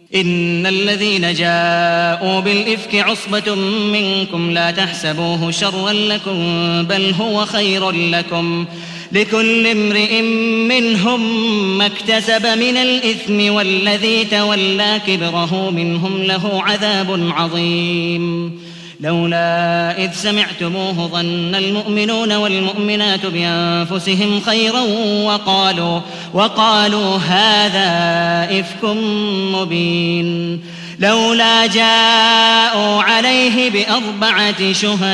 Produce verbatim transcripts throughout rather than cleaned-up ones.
إن الذين جاءوا بالإفك عصبة منكم لا تحسبوه شرا لكم بل هو خير لكم لكل امرئ منهم ما اكتسب من الإثم والذي تولى كبره منهم له عذاب عظيم لولا إذ سمعتموه ظن المؤمنون والمؤمنات بأنفسهم خيرا وقالوا, وقالوا هذا إفك مبين لولا جاءوا عليه بأربعة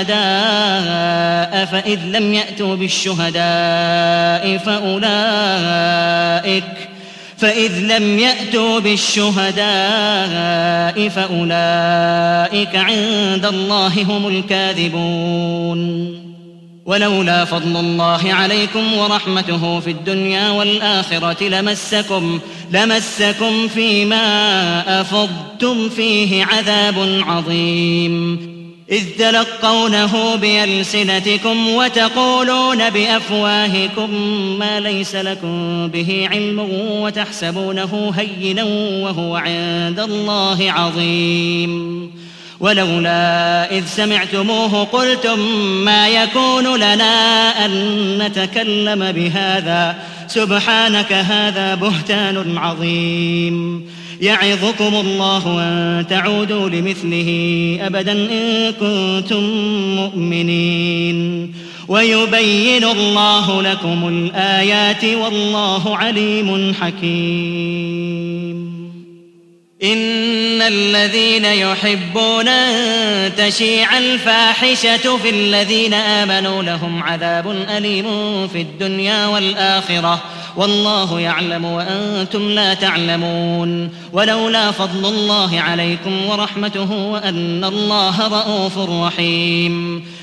شهداء فإذ لم يأتوا بالشهداء فأولئك فإذ لم يأتوا بالشهداء فأولئك عند الله هم الكاذبون ولولا فضل الله عليكم ورحمته في الدنيا والآخرة لمسكم, لمسكم فيما أفضتم فيه عذاب عظيم إذ تلقونه بألسنتكم وتقولون بأفواهكم ما ليس لكم به علم وتحسبونه هينا وهو عند الله عظيم ولولا إذ سمعتموه قلتم ما يكون لنا أن نتكلم بهذا سبحانك هذا بهتان عظيم يعظكم الله أن تعودوا لمثله أبدا إن كنتم مؤمنين ويبين الله لكم الآيات والله عليم حكيم إن الذين يحبون أن تشيع الفاحشة في الذين آمنوا لهم عذاب أليم في الدنيا والآخرة والله يعلم وأنتم لا تعلمون ولولا فضل الله عليكم ورحمته وأن الله رءوف رحيم